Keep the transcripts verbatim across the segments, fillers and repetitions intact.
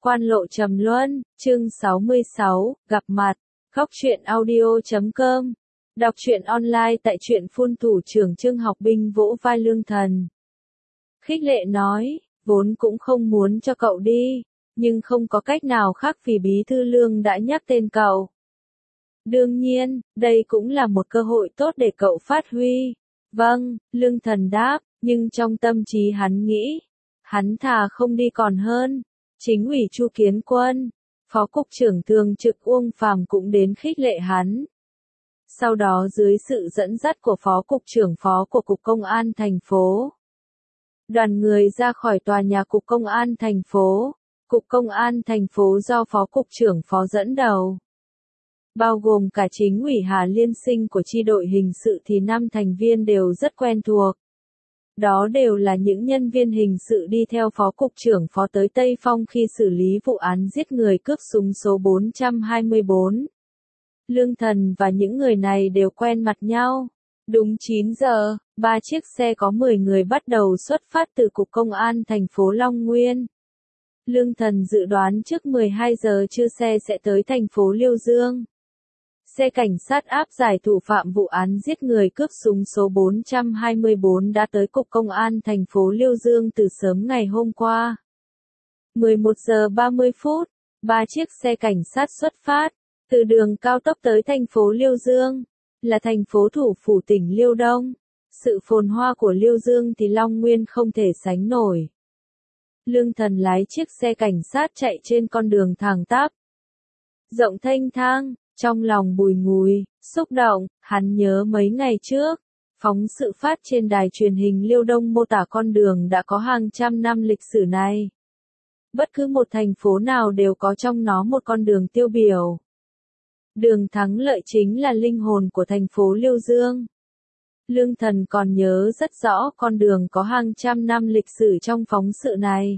Quan lộ trầm luân, chương sáu mươi sáu, gặp mặt, góc truyện audio chấm com. Đọc truyện online tại truyện phun thủ trưởng Chương Học Binh vỗ vai Lương Thần. Khích lệ nói, vốn cũng không muốn cho cậu đi, nhưng không có cách nào khác vì bí thư Lương đã nhắc tên cậu. Đương nhiên, đây cũng là một cơ hội tốt để cậu phát huy. Vâng, Lương Thần đáp, nhưng trong tâm trí hắn nghĩ, hắn thà không đi còn hơn. Chính ủy Chu Kiến Quân, Phó Cục trưởng Thường trực Uông Phàm cũng đến khích lệ hắn. Sau đó dưới sự dẫn dắt của Phó Cục trưởng Phó của Cục Công an thành phố, đoàn người ra khỏi tòa nhà Cục Công an thành phố. Cục Công an thành phố do Phó Cục trưởng Phó dẫn đầu, bao gồm cả chính ủy Hà Liên Sinh của chi đội hình sự thì năm thành viên đều rất quen thuộc. Đó đều là những nhân viên hình sự đi theo Phó Cục trưởng Phó tới Tây Phong khi xử lý vụ án giết người cướp súng số bốn trăm hai mươi bốn. Lương Thần và những người này đều quen mặt nhau. Đúng chín giờ, ba chiếc xe có mười người bắt đầu xuất phát từ Cục Công an thành phố Long Nguyên. Lương Thần dự đoán trước mười hai giờ trưa xe sẽ tới thành phố Liêu Dương. Xe cảnh sát áp giải thủ phạm vụ án giết người cướp súng số bốn trăm hai mươi bốn đã tới Cục Công an thành phố Liêu Dương từ sớm ngày hôm qua. mười một giờ ba mươi phút, ba chiếc xe cảnh sát xuất phát, từ đường cao tốc tới thành phố Liêu Dương, là thành phố thủ phủ tỉnh Liêu Đông. Sự phồn hoa của Liêu Dương thì Long Nguyên không thể sánh nổi. Lương Thần lái chiếc xe cảnh sát chạy trên con đường thẳng tắp, rộng thênh thang. Trong lòng bùi ngùi, xúc động, hắn nhớ mấy ngày trước, phóng sự phát trên đài truyền hình Liêu Đông mô tả con đường đã có hàng trăm năm lịch sử này. Bất cứ một thành phố nào đều có trong nó một con đường tiêu biểu. Đường Thắng Lợi chính là linh hồn của thành phố Liêu Dương. Lương Thần còn nhớ rất rõ con đường có hàng trăm năm lịch sử trong phóng sự này.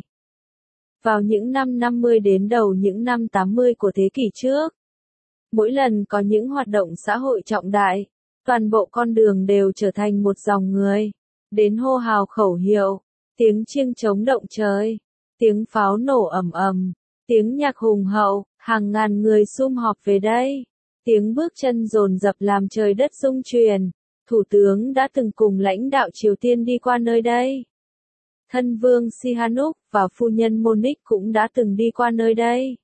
Vào những năm năm mươi đến đầu những năm tám mươi của thế kỷ trước, mỗi lần có những hoạt động xã hội trọng đại, toàn bộ con đường đều trở thành một dòng người, đến hô hào khẩu hiệu, tiếng chiêng trống động trời, tiếng pháo nổ ầm ầm, tiếng nhạc hùng hậu, hàng ngàn người sum họp về đây, tiếng bước chân dồn dập làm trời đất rung chuyển. Thủ tướng đã từng cùng lãnh đạo Triều Tiên đi qua nơi đây. Thân vương Sihanouk và phu nhân Monique cũng đã từng đi qua nơi đây.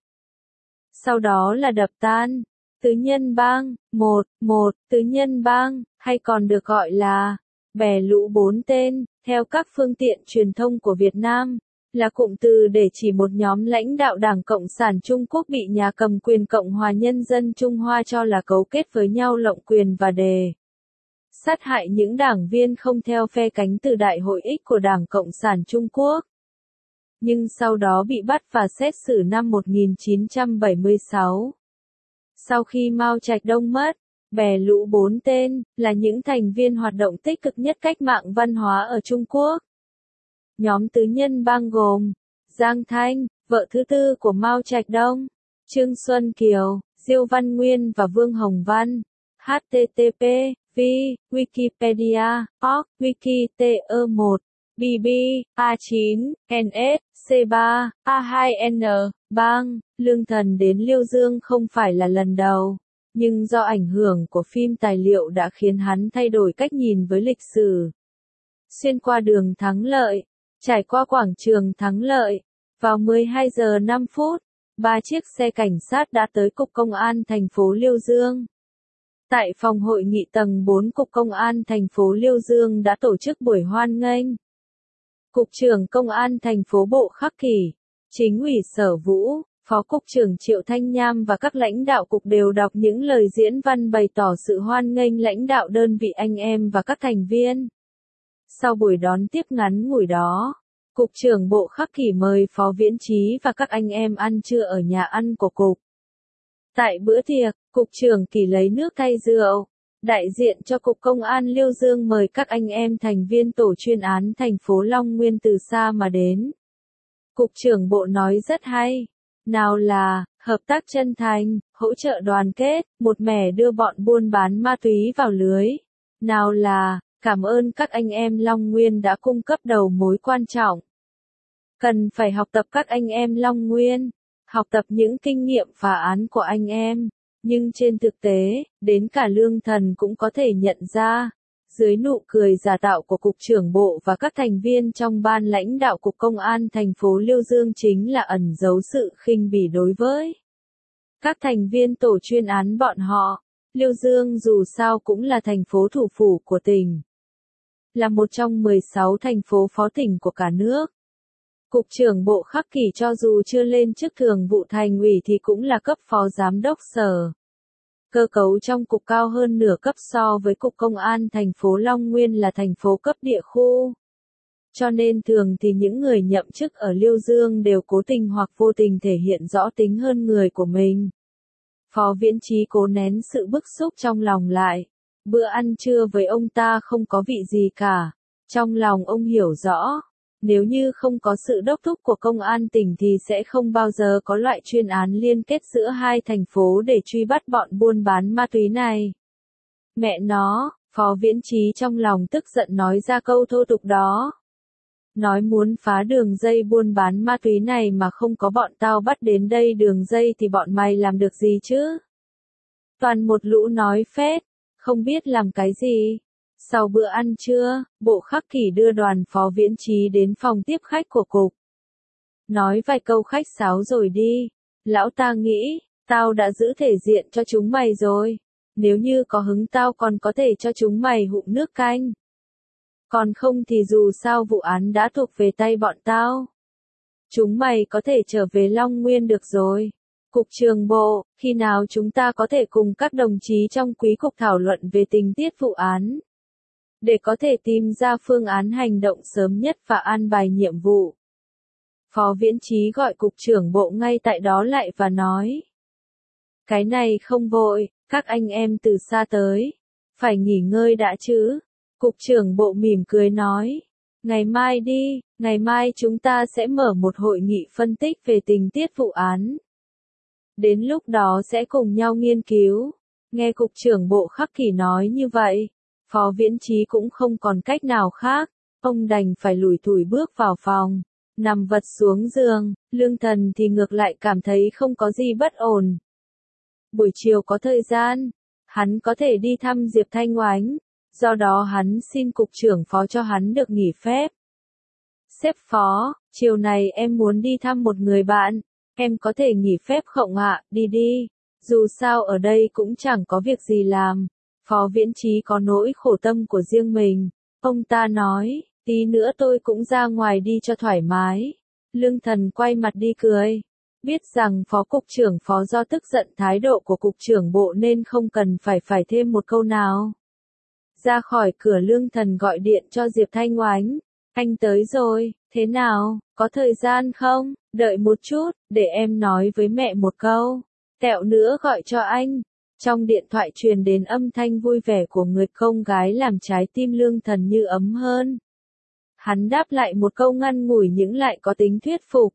Sau đó là đập tan Tứ Nhân Bang, một, một, Tứ Nhân Bang, hay còn được gọi là bè lũ bốn tên, theo các phương tiện truyền thông của Việt Nam, là cụm từ để chỉ một nhóm lãnh đạo Đảng Cộng sản Trung Quốc bị nhà cầm quyền Cộng hòa Nhân dân Trung Hoa cho là cấu kết với nhau lộng quyền và đề sát hại những đảng viên không theo phe cánh từ Đại hội X của Đảng Cộng sản Trung Quốc. Nhưng sau đó bị bắt và xét xử năm một nghìn chín trăm bảy mươi sáu. Sau khi Mao Trạch Đông mất, bè lũ bốn tên, là những thành viên hoạt động tích cực nhất cách mạng văn hóa ở Trung Quốc. Nhóm Tứ Nhân Bang gồm Giang Thanh, vợ thứ tư của Mao Trạch Đông, Trương Xuân Kiều, Diêu Văn Nguyên và Vương Hồng Văn. H T T P, V, Wikipedia, org, Wiki, T E một, B B, A chín, N S, C ba, A hai N, Bang. Lương Thần đến Liêu Dương không phải là lần đầu, nhưng do ảnh hưởng của phim tài liệu đã khiến hắn thay đổi cách nhìn với lịch sử. Xuyên qua đường Thắng Lợi, trải qua quảng trường Thắng Lợi, vào mười hai giờ năm phút, ba chiếc xe cảnh sát đã tới Cục Công an thành phố Liêu Dương. Tại phòng hội nghị tầng bốn Cục Công an thành phố Liêu Dương đã tổ chức buổi hoan nghênh. Cục trưởng Công an thành phố Bộ Khắc Kỷ, Chính ủy Sở Vũ, Phó Cục trưởng Triệu Thanh Nham và các lãnh đạo cục đều đọc những lời diễn văn bày tỏ sự hoan nghênh lãnh đạo đơn vị anh em và các thành viên. Sau buổi đón tiếp ngắn ngủi đó, Cục trưởng Bộ Khắc Kỷ mời Phó Viễn Chí và các anh em ăn trưa ở nhà ăn của cục. Tại bữa tiệc, Cục trưởng Kỷ lấy nước thay rượu. Đại diện cho Cục Công an Liêu Dương mời các anh em thành viên tổ chuyên án thành phố Long Nguyên từ xa mà đến. Cục trưởng Bộ nói rất hay. Nào là, hợp tác chân thành, hỗ trợ đoàn kết, một mẻ đưa bọn buôn bán ma túy vào lưới. Nào là, cảm ơn các anh em Long Nguyên đã cung cấp đầu mối quan trọng. Cần phải học tập các anh em Long Nguyên. học tập những kinh nghiệm phá án của anh em. Nhưng trên thực tế, đến cả Lương Thần cũng có thể nhận ra, dưới nụ cười giả tạo của Cục trưởng Bộ và các thành viên trong ban lãnh đạo Cục Công an thành phố Liêu Dương chính là ẩn giấu sự khinh bỉ đối với các thành viên tổ chuyên án bọn họ. Liêu Dương dù sao cũng là thành phố thủ phủ của tỉnh, là một trong mười sáu thành phố phó tỉnh của cả nước. Cục trưởng Bộ Khắc Kỷ cho dù chưa lên chức thường vụ thành ủy thì cũng là cấp phó giám đốc sở. Cơ cấu trong cục cao hơn nửa cấp so với Cục Công an thành phố Long Nguyên là thành phố cấp địa khu. Cho nên thường thì những người nhậm chức ở Liêu Dương đều cố tình hoặc vô tình thể hiện rõ tính hơn người của mình. Phó Viễn Chí cố nén sự bức xúc trong lòng lại. Bữa ăn trưa với ông ta không có vị gì cả. Trong lòng ông hiểu rõ, nếu như không có sự đốc thúc của công an tỉnh thì sẽ không bao giờ có loại chuyên án liên kết giữa hai thành phố để truy bắt bọn buôn bán ma túy này. Mẹ nó, Phó Viễn Chí trong lòng tức giận nói ra câu thô tục đó. Nói muốn phá đường dây buôn bán ma túy này mà không có bọn tao bắt đến đây đường dây thì bọn mày làm được gì chứ? Toàn một lũ nói phét, không biết làm cái gì. Sau bữa ăn trưa, Bộ Khắc Kỷ đưa đoàn Phó Viễn Chí đến phòng tiếp khách của cục. Nói vài câu khách sáo rồi đi. Lão ta nghĩ, tao đã giữ thể diện cho chúng mày rồi. Nếu như có hứng tao còn có thể cho chúng mày hụm nước canh. Còn không thì dù sao vụ án đã thuộc về tay bọn tao. Chúng mày có thể trở về Long Nguyên được rồi. Cục trưởng Bộ, khi nào chúng ta có thể cùng các đồng chí trong quý cục thảo luận về tình tiết vụ án? Để có thể tìm ra phương án hành động sớm nhất và an bài nhiệm vụ. Phó Viễn Chí gọi Cục trưởng Bộ ngay tại đó lại và nói. Cái này không vội, các anh em từ xa tới. Phải nghỉ ngơi đã chứ. Cục trưởng Bộ mỉm cười nói. Ngày mai đi, ngày mai chúng ta sẽ mở một hội nghị phân tích về tình tiết vụ án. Đến lúc đó sẽ cùng nhau nghiên cứu. Nghe Cục trưởng Bộ Khắc Kỷ nói như vậy, Phó Viễn Chí cũng không còn cách nào khác, ông đành phải lủi thủi bước vào phòng, nằm vật xuống giường. Lương Thần thì ngược lại cảm thấy không có gì bất ổn. Buổi chiều có thời gian, hắn có thể đi thăm Diệp Thanh Oánh, do đó hắn xin Cục trưởng Phó cho hắn được nghỉ phép. Sếp Phó, chiều này em muốn đi thăm một người bạn, em có thể nghỉ phép không ạ? Đi đi, dù sao ở đây cũng chẳng có việc gì làm. Phó Viễn Chí có nỗi khổ tâm của riêng mình. Ông ta nói, tí nữa tôi cũng ra ngoài đi cho thoải mái. Lương Thần quay mặt đi cười. Biết rằng Phó Cục trưởng Phó do tức giận thái độ của Cục trưởng Bộ nên không cần phải phải thêm một câu nào. Ra khỏi cửa Lương Thần gọi điện cho Diệp Thanh Oánh. Anh tới rồi, thế nào, có thời gian không? Đợi một chút, để em nói với mẹ một câu. Tẹo nữa gọi cho anh. Trong điện thoại truyền đến âm thanh vui vẻ của người con gái làm trái tim Lương Thần như ấm hơn. Hắn đáp lại một câu ngắn ngủi nhưng lại có tính thuyết phục.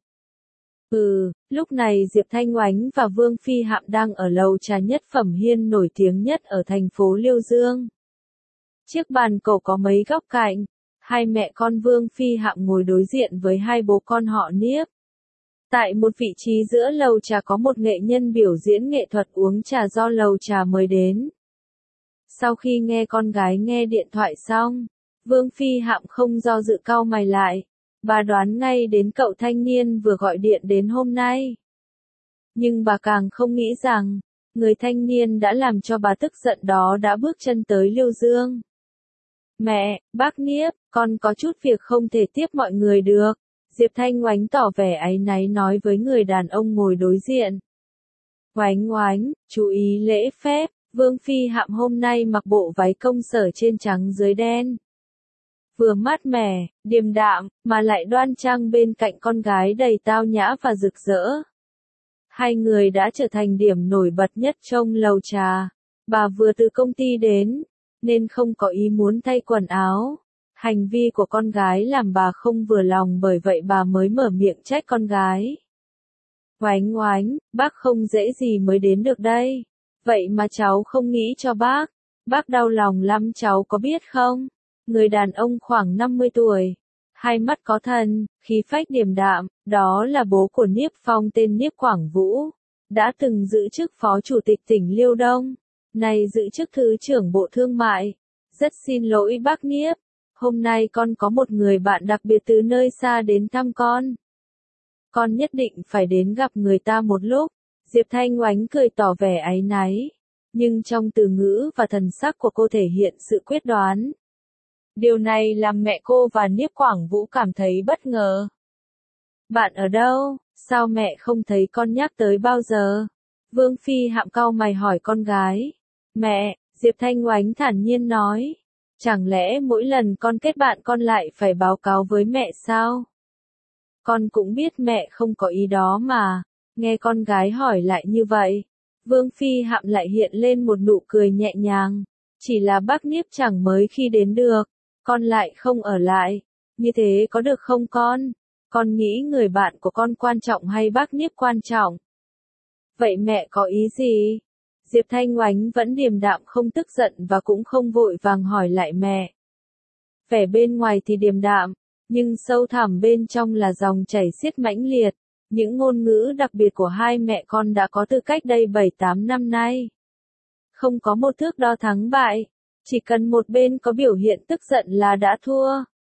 Ừ, lúc này Diệp Thanh Oánh và Vương Phi Hạm đang ở lầu trà nhất phẩm hiên nổi tiếng nhất ở thành phố Liêu Dương. Chiếc bàn cổ có mấy góc cạnh, hai mẹ con Vương Phi Hạm ngồi đối diện với hai bố con họ Niếp. Tại một vị trí giữa lầu trà có một nghệ nhân biểu diễn nghệ thuật uống trà do lầu trà mời đến. Sau khi nghe con gái nghe điện thoại xong, Vương Phi Hạm không do dự cau mày lại. Bà đoán ngay đến cậu thanh niên vừa gọi điện đến hôm nay. Nhưng bà càng không nghĩ rằng, người thanh niên đã làm cho bà tức giận đó đã bước chân tới Liêu Dương. Mẹ, bác Niếp, con có chút việc không thể tiếp mọi người được. Diệp Thanh Oánh tỏ vẻ áy náy nói với người đàn ông ngồi đối diện. Oánh Oánh, chú ý lễ phép, Vương Phi Hạm hôm nay mặc bộ váy công sở trên trắng dưới đen. Vừa mát mẻ, điềm đạm, mà lại đoan trang bên cạnh con gái đầy tao nhã và rực rỡ. Hai người đã trở thành điểm nổi bật nhất trong lầu trà. Bà vừa từ công ty đến, nên không có ý muốn thay quần áo. Hành vi của con gái làm bà không vừa lòng, bởi vậy bà mới mở miệng trách con gái. Oánh Oánh, bác không dễ gì mới đến được đây. Vậy mà cháu không nghĩ cho bác. Bác đau lòng lắm cháu có biết không? Người đàn ông khoảng năm mươi tuổi, hai mắt có thần, khí phách điềm đạm, đó là bố của Niếp Phong tên Niếp Quảng Vũ, đã từng giữ chức phó chủ tịch tỉnh Liêu Đông, nay giữ chức thứ trưởng Bộ Thương mại. Rất xin lỗi bác Niếp, hôm nay con có một người bạn đặc biệt từ nơi xa đến thăm con. Con nhất định phải đến gặp người ta một lúc. Diệp Thanh Oánh cười tỏ vẻ áy náy, nhưng trong từ ngữ và thần sắc của cô thể hiện sự quyết đoán. Điều này làm mẹ cô và Niếp Quảng Vũ cảm thấy bất ngờ. Bạn ở đâu? Sao mẹ không thấy con nhắc tới bao giờ? Vương Phi Hạm cau mày hỏi con gái. Mẹ, Diệp Thanh Oánh thản nhiên nói. Chẳng lẽ mỗi lần con kết bạn con lại phải báo cáo với mẹ sao? Con cũng biết mẹ không có ý đó mà. Nghe con gái hỏi lại như vậy, Vương Phi Hạm lại hiện lên một nụ cười nhẹ nhàng. Chỉ là bác Niếp chẳng mới khi đến được, con lại không ở lại. Như thế có được không con? Con nghĩ người bạn của con quan trọng hay bác Niếp quan trọng? Vậy mẹ có ý gì? Diệp Thanh Oánh vẫn điềm đạm không tức giận và cũng không vội vàng hỏi lại mẹ. Vẻ bên ngoài thì điềm đạm, nhưng sâu thẳm bên trong là dòng chảy xiết mãnh liệt. Những ngôn ngữ đặc biệt của hai mẹ con đã có từ cách đây bảy tám năm nay. Không có một thước đo thắng bại, chỉ cần một bên có biểu hiện tức giận là đã thua.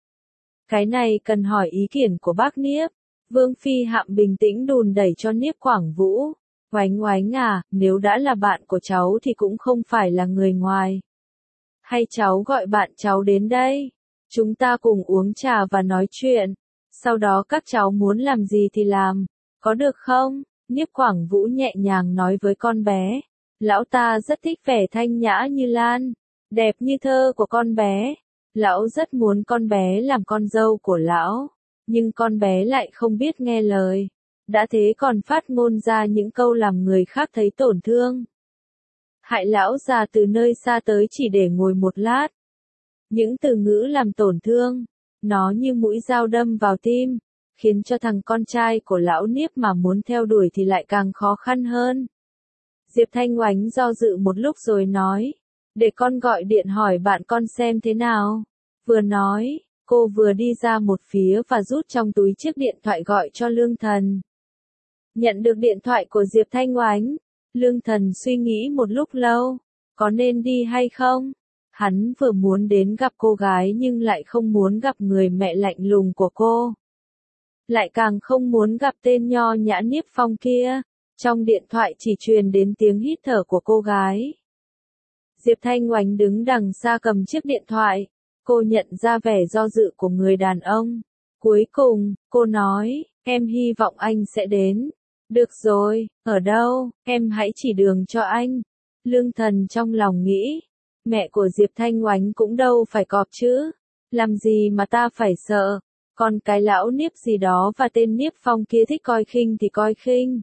Cái này cần hỏi ý kiến của bác Niếp. Vương Phi Hạm bình tĩnh đùn đẩy cho Niếp Quảng Vũ. Oánh Oánh à, nếu đã là bạn của cháu thì cũng không phải là người ngoài. Hay cháu gọi bạn cháu đến đây, chúng ta cùng uống trà và nói chuyện. Sau đó các cháu muốn làm gì thì làm, có được không? Niếp Quảng Vũ nhẹ nhàng nói với con bé. Lão ta rất thích vẻ thanh nhã như lan, đẹp như thơ của con bé. Lão rất muốn con bé làm con dâu của lão, nhưng con bé lại không biết nghe lời. Đã thế còn phát ngôn ra những câu làm người khác thấy tổn thương. Hại lão già từ nơi xa tới chỉ để ngồi một lát. Những từ ngữ làm tổn thương, nó như mũi dao đâm vào tim, khiến cho thằng con trai của lão Niếp mà muốn theo đuổi thì lại càng khó khăn hơn. Diệp Thanh Oánh do dự một lúc rồi nói, để con gọi điện hỏi bạn con xem thế nào. Vừa nói, cô vừa đi ra một phía và rút trong túi chiếc điện thoại gọi cho Lương Thần. Nhận được điện thoại của Diệp Thanh Oánh, Lương Thần suy nghĩ một lúc lâu, có nên đi hay không? Hắn vừa muốn đến gặp cô gái nhưng lại không muốn gặp người mẹ lạnh lùng của cô. Lại càng không muốn gặp tên nho nhã Niếp Phong kia. Trong điện thoại chỉ truyền đến tiếng hít thở của cô gái. Diệp Thanh Oánh đứng đằng xa cầm chiếc điện thoại. Cô nhận ra vẻ do dự của người đàn ông. Cuối cùng, cô nói, em hy vọng anh sẽ đến. Được rồi, ở đâu, em hãy chỉ đường cho anh. Lương Thần trong lòng nghĩ, mẹ của Diệp Thanh Oánh cũng đâu phải cọp chứ. Làm gì mà ta phải sợ, còn cái lão Niếp gì đó và tên Niếp Phong kia thích coi khinh thì coi khinh.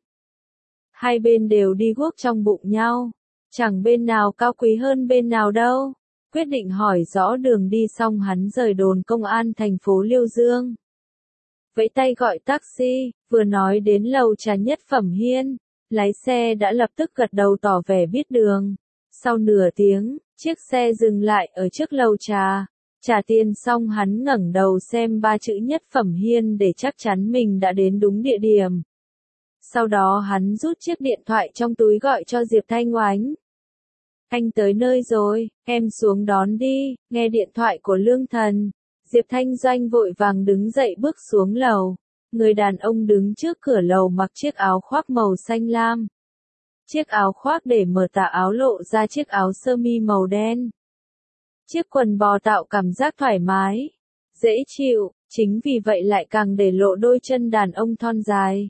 Hai bên đều đi guốc trong bụng nhau, chẳng bên nào cao quý hơn bên nào đâu. Quyết định hỏi rõ đường đi xong hắn rời đồn công an thành phố Liêu Dương. Vẫy tay gọi taxi, vừa nói đến lầu trà Nhất Phẩm Hiên, lái xe đã lập tức gật đầu tỏ vẻ biết đường. Sau nửa tiếng, chiếc xe dừng lại ở trước lầu trà. Trả tiền xong hắn ngẩng đầu xem ba chữ Nhất Phẩm Hiên để chắc chắn mình đã đến đúng địa điểm. Sau đó hắn rút chiếc điện thoại trong túi gọi cho Diệp Thanh Oánh. Anh tới nơi rồi, em xuống đón đi. Nghe điện thoại của Lương Thần, Diệp Thanh Doanh vội vàng đứng dậy bước xuống lầu. Người đàn ông đứng trước cửa lầu mặc chiếc áo khoác màu xanh lam. Chiếc áo khoác để mở tà áo lộ ra chiếc áo sơ mi màu đen. Chiếc quần bò tạo cảm giác thoải mái, dễ chịu, chính vì vậy lại càng để lộ đôi chân đàn ông thon dài.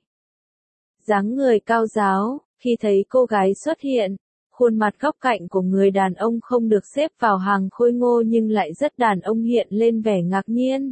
Dáng người cao ráo, khi thấy cô gái xuất hiện, khuôn mặt góc cạnh của người đàn ông không được xếp vào hàng khôi ngô nhưng lại rất đàn ông hiện lên vẻ ngạc nhiên.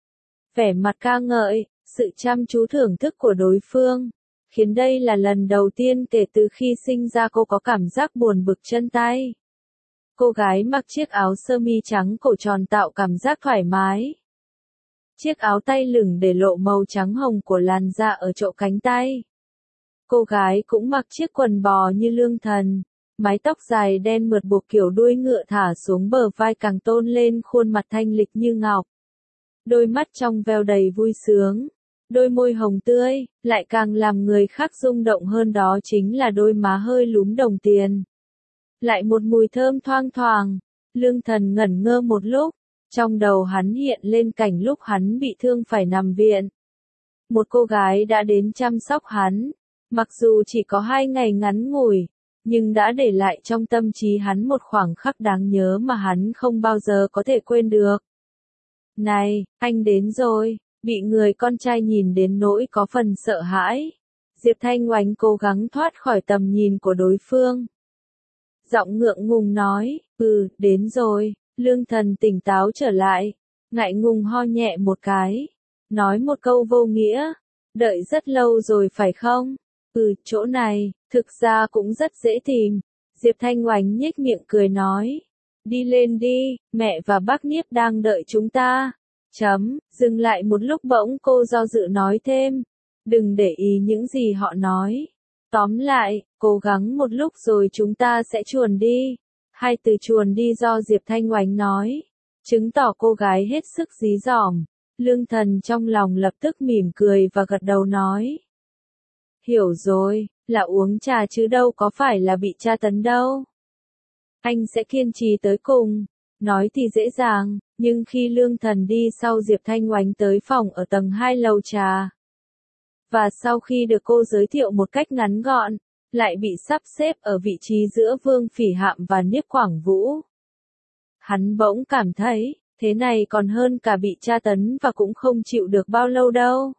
Vẻ mặt ca ngợi, sự chăm chú thưởng thức của đối phương, khiến đây là lần đầu tiên kể từ khi sinh ra cô có cảm giác buồn bực chân tay. Cô gái mặc chiếc áo sơ mi trắng cổ tròn tạo cảm giác thoải mái. Chiếc áo tay lửng để lộ màu trắng hồng của làn da ở chỗ cánh tay. Cô gái cũng mặc chiếc quần bò như Lương Thần, mái tóc dài đen mượt buộc kiểu đuôi ngựa thả xuống bờ vai càng tôn lên khuôn mặt thanh lịch như ngọc. đôi mắt trong veo đầy vui sướng, đôi môi hồng tươi, lại càng làm người khác rung động hơn đó chính là đôi má hơi lúm đồng tiền. Lại một mùi thơm thoang thoảng, Lương Thần ngẩn ngơ một lúc, trong đầu hắn hiện lên cảnh lúc hắn bị thương phải nằm viện. Một cô gái đã đến chăm sóc hắn, mặc dù chỉ có hai ngày ngắn ngủi, nhưng đã để lại trong tâm trí hắn một khoảng khắc đáng nhớ mà hắn không bao giờ có thể quên được. Này, anh đến rồi, bị người con trai nhìn đến nỗi có phần sợ hãi. Diệp Thanh Oánh cố gắng thoát khỏi tầm nhìn của đối phương. Giọng ngượng ngùng nói, ừ, đến rồi. Lương Thần tỉnh táo trở lại, ngại ngùng ho nhẹ một cái, nói một câu vô nghĩa, đợi rất lâu rồi phải không? Ừ, chỗ này, thực ra cũng rất dễ tìm. Diệp Thanh Oánh nhếch miệng cười nói, đi lên đi, mẹ và bác Niếp đang đợi chúng ta. Chấm, dừng lại một lúc bỗng cô do dự nói thêm, đừng để ý những gì họ nói. Tóm lại, cố gắng một lúc rồi chúng ta sẽ chuồn đi. Hai từ chuồn đi do Diệp Thanh Oánh nói, chứng tỏ cô gái hết sức dí dỏm. Lương Thần trong lòng lập tức mỉm cười và gật đầu nói. Hiểu rồi, là uống trà chứ đâu có phải là bị tra tấn đâu. Anh sẽ kiên trì tới cùng. Nói thì dễ dàng, nhưng khi Lương Thần đi sau Diệp Thanh Oánh tới phòng ở tầng hai lầu trà. Và sau khi được cô giới thiệu một cách ngắn gọn, lại bị sắp xếp ở vị trí giữa Vương Phỉ Hạm và Niếp Quảng Vũ. Hắn bỗng cảm thấy, thế này còn hơn cả bị tra tấn và cũng không chịu được bao lâu đâu.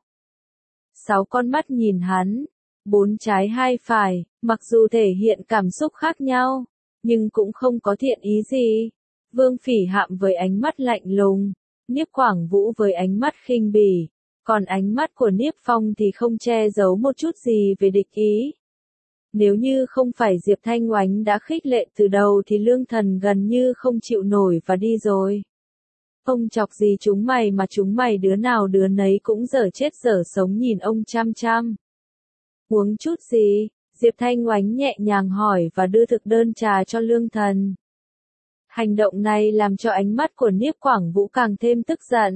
Sáu con mắt nhìn hắn, bốn trái hai phải, mặc dù thể hiện cảm xúc khác nhau, nhưng cũng không có thiện ý gì. Vương Phỉ Hạm với ánh mắt lạnh lùng, Niếp Quảng Vũ với ánh mắt khinh bỉ, còn ánh mắt của Niếp Phong thì không che giấu một chút gì về địch ý. Nếu như không phải Diệp Thanh Oánh đã khích lệ từ đầu thì Lương Thần gần như không chịu nổi và đi rồi. Ông chọc gì chúng mày mà chúng mày đứa nào đứa nấy cũng dở chết dở sống nhìn ông chăm chăm. Uống chút gì? Diệp Thanh Oánh nhẹ nhàng hỏi và đưa thực đơn trà cho Lương Thần. Hành động này làm cho ánh mắt của Niếp Quảng Vũ càng thêm tức giận.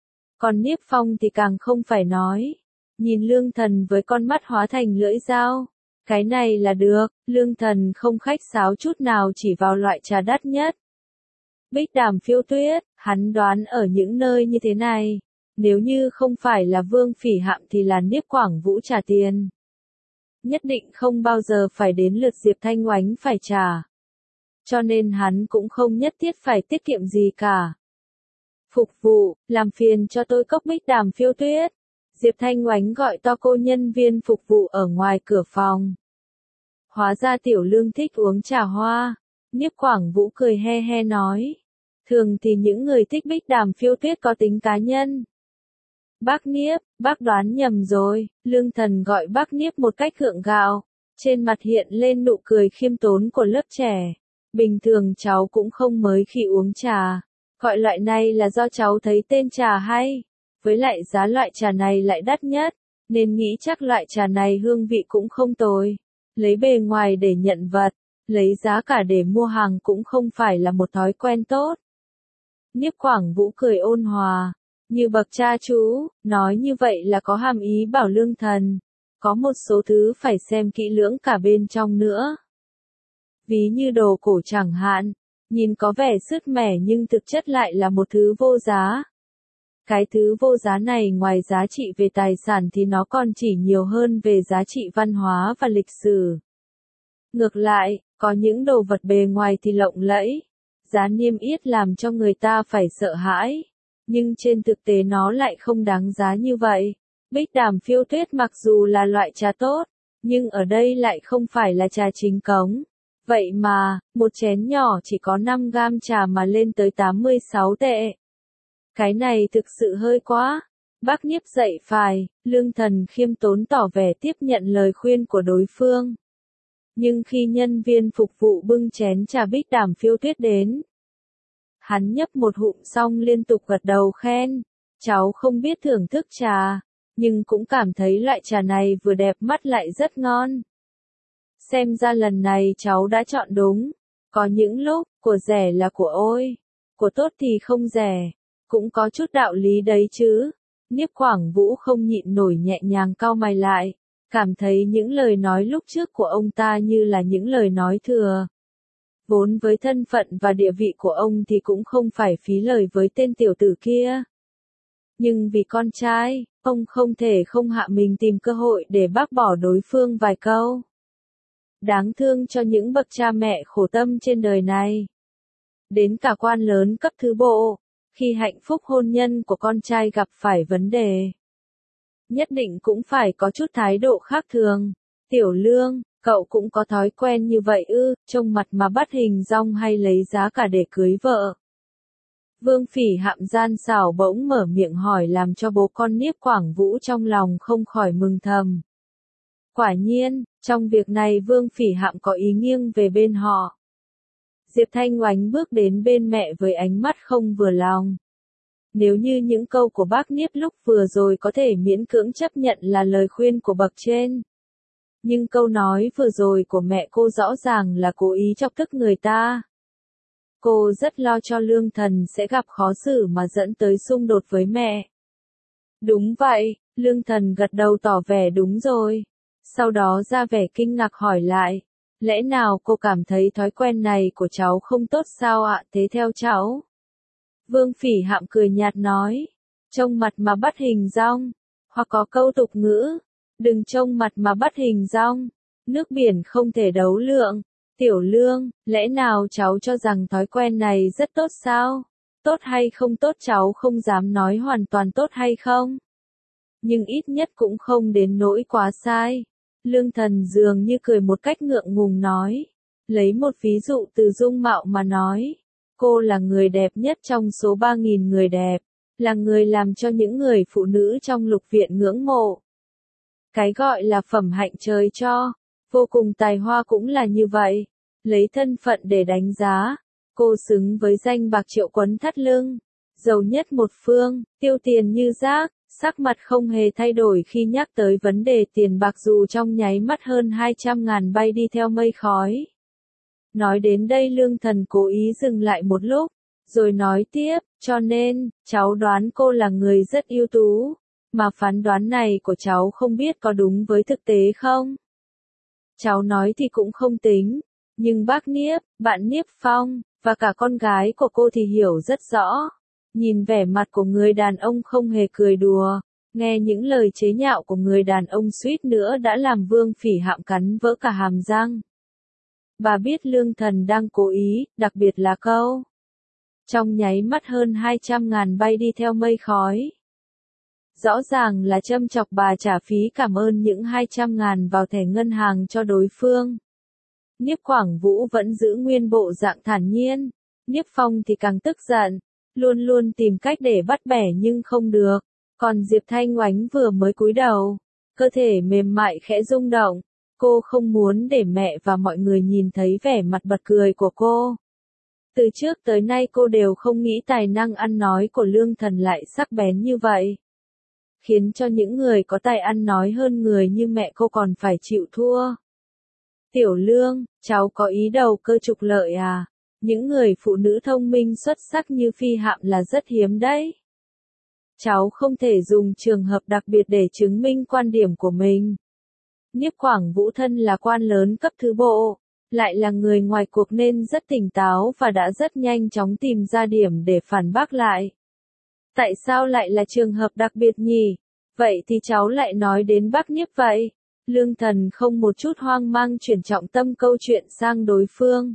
Còn Niếp Phong thì càng không phải nói. Nhìn Lương Thần với con mắt hóa thành lưỡi dao. Cái này là được, Lương Thần không khách sáo chút nào chỉ vào loại trà đắt nhất. Bích Đàm Phiêu Tuyết, hắn đoán ở những nơi như thế này, nếu như không phải là Vương Phỉ Hạm thì là Niếp Quảng Vũ trả tiền. Nhất định không bao giờ phải đến lượt Diệp Thanh Oánh phải trả. Cho nên hắn cũng không nhất thiết phải tiết kiệm gì cả. Phục vụ, làm phiền cho tôi cốc Bích Đàm Phiêu Tuyết. Diệp Thanh Oánh gọi to cô nhân viên phục vụ ở ngoài cửa phòng. Hóa ra Tiểu Lương thích uống trà hoa. Niếp Quảng Vũ cười he he nói. Thường thì những người thích Bích Đàm Phiêu Tuyết có tính cá nhân. Bác Niếp, bác đoán nhầm rồi. Lương Thần gọi bác Niếp một cách gượng gạo. Trên mặt hiện lên nụ cười khiêm tốn của lớp trẻ. Bình thường cháu cũng không mới khi uống trà. Gọi loại này là do cháu thấy tên trà hay. Với lại giá loại trà này lại đắt nhất, nên nghĩ chắc loại trà này hương vị cũng không tồi. Lấy bề ngoài để nhận vật, lấy giá cả để mua hàng cũng không phải là một thói quen tốt. Niếp Quảng Vũ cười ôn hòa, như bậc cha chú, nói như vậy là có hàm ý bảo Lương Thần. Có một số thứ phải xem kỹ lưỡng cả bên trong nữa. Ví như đồ cổ chẳng hạn, nhìn có vẻ sứt mẻ nhưng thực chất lại là một thứ vô giá. Cái thứ vô giá này ngoài giá trị về tài sản thì nó còn chỉ nhiều hơn về giá trị văn hóa và lịch sử. Ngược lại, có những đồ vật bề ngoài thì lộng lẫy, giá niêm yết làm cho người ta phải sợ hãi, nhưng trên thực tế nó lại không đáng giá như vậy. Bích Đàm Phiêu Tuyết mặc dù là loại trà tốt, nhưng ở đây lại không phải là trà chính cống. Vậy mà, một chén nhỏ chỉ có năm gam trà mà lên tới tám mươi sáu tệ. Cái này thực sự hơi quá. Bác Niếp dậy phải, Lương Thần khiêm tốn tỏ vẻ tiếp nhận lời khuyên của đối phương. Nhưng khi nhân viên phục vụ bưng chén trà Bích Đàm Phiêu Tuyết đến, hắn nhấp một hụm xong liên tục gật đầu khen. Cháu không biết thưởng thức trà, nhưng cũng cảm thấy loại trà này vừa đẹp mắt lại rất ngon. Xem ra lần này cháu đã chọn đúng. Có những lúc, của rẻ là của ôi, của tốt thì không rẻ. Cũng có chút đạo lý đấy chứ. Niếp Quảng Vũ không nhịn nổi nhẹ nhàng cau mày lại, cảm thấy những lời nói lúc trước của ông ta như là những lời nói thừa. Vốn với thân phận và địa vị của ông thì cũng không phải phí lời với tên tiểu tử kia. Nhưng vì con trai, ông không thể không hạ mình tìm cơ hội để bác bỏ đối phương vài câu. Đáng thương cho những bậc cha mẹ khổ tâm trên đời này. Đến cả quan lớn cấp thứ bộ, khi hạnh phúc hôn nhân của con trai gặp phải vấn đề, nhất định cũng phải có chút thái độ khác thường. Tiểu Lương, cậu cũng có thói quen như vậy ư, trông mặt mà bắt hình dong hay lấy giá cả để cưới vợ. Vương Phỉ Hạm gian xảo bỗng mở miệng hỏi làm cho bố con Niếp Quảng Vũ trong lòng không khỏi mừng thầm. Quả nhiên, trong việc này Vương Phỉ Hạm có ý nghiêng về bên họ. Diệp Thanh Oánh bước đến bên mẹ với ánh mắt không vừa lòng. Nếu như những câu của bác Niếp lúc vừa rồi có thể miễn cưỡng chấp nhận là lời khuyên của bậc trên. Nhưng câu nói vừa rồi của mẹ cô rõ ràng là cố ý chọc tức người ta. Cô rất lo cho Lương Thần sẽ gặp khó xử mà dẫn tới xung đột với mẹ. Đúng vậy, Lương Thần gật đầu tỏ vẻ đúng rồi. Sau đó ra vẻ kinh ngạc hỏi lại. Lẽ nào cô cảm thấy thói quen này của cháu không tốt sao ạ? Thế theo cháu. Vương Phỉ Hạm cười nhạt nói. Trông mặt mà bắt hình dong. Hoặc có câu tục ngữ. Đừng trông mặt mà bắt hình dong. Nước biển không thể đấu lượng. Tiểu Lương, lẽ nào cháu cho rằng thói quen này rất tốt sao? Tốt hay không tốt cháu không dám nói hoàn toàn tốt hay không? Nhưng ít nhất cũng không đến nỗi quá sai. Lương Thần dường như cười một cách ngượng ngùng nói. Lấy một ví dụ từ dung mạo mà nói. Cô là người đẹp nhất trong số ba nghìn người đẹp. Là người làm cho những người phụ nữ trong lục viện ngưỡng mộ. Cái gọi là phẩm hạnh trời cho. Vô cùng tài hoa cũng là như vậy. Lấy thân phận để đánh giá. Cô xứng với danh bạc triệu quấn thắt lưng. Giàu nhất một phương, tiêu tiền như rác. Sắc mặt không hề thay đổi khi nhắc tới vấn đề tiền bạc dù trong nháy mắt hơn hai trăm ngàn bay đi theo mây khói. Nói đến đây Lương Thần cố ý dừng lại một lúc, rồi nói tiếp, cho nên, cháu đoán cô là người rất ưu tú, mà phán đoán này của cháu không biết có đúng với thực tế không? Cháu nói thì cũng không tính, nhưng bác Niếp, bạn Niếp Phong, và cả con gái của cô thì hiểu rất rõ. Nhìn vẻ mặt của người đàn ông không hề cười đùa, nghe những lời chế nhạo của người đàn ông suýt nữa đã làm Vương Phỉ Hạm cắn vỡ cả hàm răng. Bà biết Lương Thần đang cố ý, đặc biệt là câu. Trong nháy mắt hơn hai trăm ngàn bay đi theo mây khói. Rõ ràng là châm chọc bà trả phí cảm ơn những hai trăm ngàn vào thẻ ngân hàng cho đối phương. Niếp Quảng Vũ vẫn giữ nguyên bộ dạng thản nhiên, Niếp Phong thì càng tức giận. Luôn luôn tìm cách để bắt bẻ nhưng không được. Còn Diệp Thanh Oánh vừa mới cúi đầu, cơ thể mềm mại khẽ rung động. Cô không muốn để mẹ và mọi người nhìn thấy vẻ mặt bật cười của cô. Từ trước tới nay cô đều không nghĩ tài năng ăn nói của Lương Thần lại sắc bén như vậy. Khiến cho những người có tài ăn nói hơn người như mẹ cô còn phải chịu thua. Tiểu Lương, cháu có ý đầu cơ trục lợi à? Những người phụ nữ thông minh xuất sắc như Phi Hạm là rất hiếm đấy. Cháu không thể dùng trường hợp đặc biệt để chứng minh quan điểm của mình. Niếp Quảng Vũ thân là quan lớn cấp thứ bộ, lại là người ngoài cuộc nên rất tỉnh táo và đã rất nhanh chóng tìm ra điểm để phản bác lại. Tại sao lại là trường hợp đặc biệt nhỉ? Vậy thì cháu lại nói đến bác Niếp vậy. Lương Thần không một chút hoang mang chuyển trọng tâm câu chuyện sang đối phương.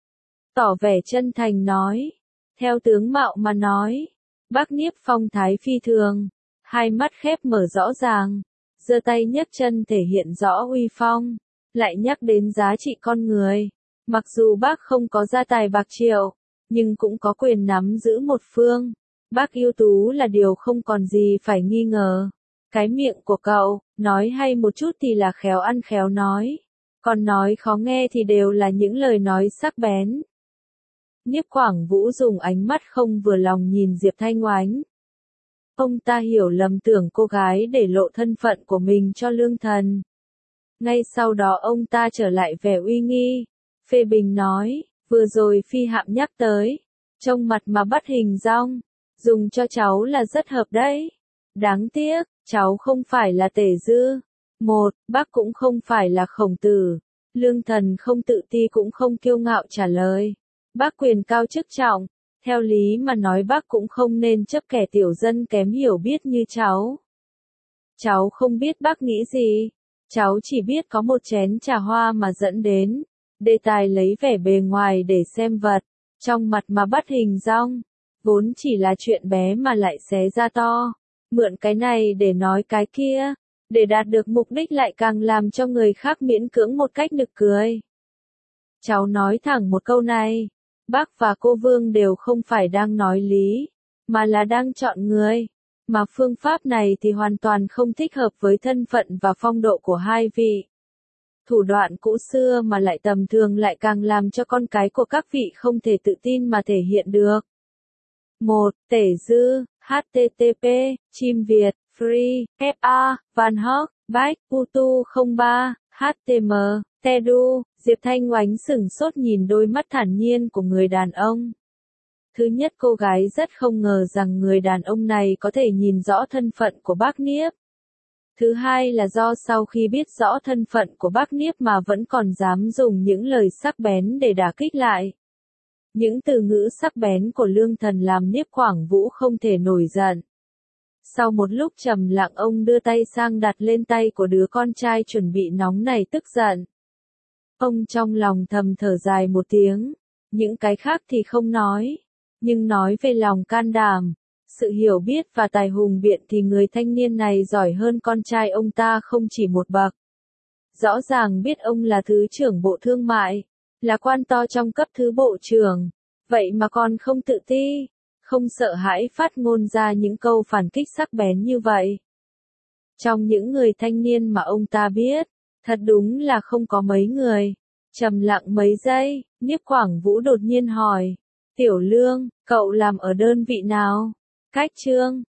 Tỏ vẻ chân thành nói. Theo tướng mạo mà nói. Bác Niếp phong thái phi thường. Hai mắt khép mở rõ ràng. Giơ tay nhấc chân thể hiện rõ uy phong. Lại nhắc đến giá trị con người. Mặc dù bác không có gia tài bạc triệu. Nhưng cũng có quyền nắm giữ một phương. Bác ưu tú là điều không còn gì phải nghi ngờ. Cái miệng của cậu, nói hay một chút thì là khéo ăn khéo nói. Còn nói khó nghe thì đều là những lời nói sắc bén. Niếp Quảng Vũ dùng ánh mắt không vừa lòng nhìn Diệp Thanh Oánh. Ông ta hiểu lầm tưởng cô gái để lộ thân phận của mình cho Lương Thần. Ngay sau đó ông ta trở lại vẻ uy nghi. Phê bình nói, vừa rồi Phi Hạm nhắc tới. Trông mặt mà bắt hình dong. Dùng cho cháu là rất hợp đấy. Đáng tiếc, cháu không phải là Tề Dư. Một, bác cũng không phải là Khổng Tử. Lương Thần không tự ti cũng không kiêu ngạo trả lời. Bác quyền cao chức trọng, theo lý mà nói bác cũng không nên chấp kẻ tiểu dân kém hiểu biết như cháu. Cháu không biết bác nghĩ gì, cháu chỉ biết có một chén trà hoa mà dẫn đến. Đề tài lấy vẻ bề ngoài để xem vật, trong mặt mà bắt hình dong, vốn chỉ là chuyện bé mà lại xé ra to. Mượn cái này để nói cái kia, để đạt được mục đích lại càng làm cho người khác miễn cưỡng một cách nực cười. Cháu nói thẳng một câu này, bác và cô Vương đều không phải đang nói lý, mà là đang chọn người. Mà phương pháp này thì hoàn toàn không thích hợp với thân phận và phong độ của hai vị. Thủ đoạn cũ xưa mà lại tầm thường lại càng làm cho con cái của các vị không thể tự tin mà thể hiện được. một. Tể Dư, hát tê tê pê, chim Việt, free, ép a, Van Hock, Bách, Putu không ba, hát tê em, Tedu, Diệp Thanh Oánh sửng sốt nhìn đôi mắt thản nhiên của người đàn ông. Thứ nhất, cô gái rất không ngờ rằng người đàn ông này có thể nhìn rõ thân phận của bác Niếp. Thứ hai là do sau khi biết rõ thân phận của bác Niếp mà vẫn còn dám dùng những lời sắc bén để đả kích lại. Những từ ngữ sắc bén của Lương Thần làm Niếp Quảng Vũ không thể nổi giận. Sau một lúc trầm lặng ông đưa tay sang đặt lên tay của đứa con trai chuẩn bị nóng này tức giận. Ông trong lòng thầm thở dài một tiếng, những cái khác thì không nói, nhưng nói về lòng can đảm, sự hiểu biết và tài hùng biện thì người thanh niên này giỏi hơn con trai ông ta không chỉ một bậc. Rõ ràng biết ông là Thứ trưởng Bộ Thương mại, là quan to trong cấp thứ bộ trưởng, vậy mà còn không tự ti, không sợ hãi phát ngôn ra những câu phản kích sắc bén như vậy. Trong những người thanh niên mà ông ta biết, thật đúng là không có mấy người. Trầm lặng mấy giây, Niếp Quảng Vũ đột nhiên hỏi, Tiểu Lương, cậu làm ở đơn vị nào? Cách Trương,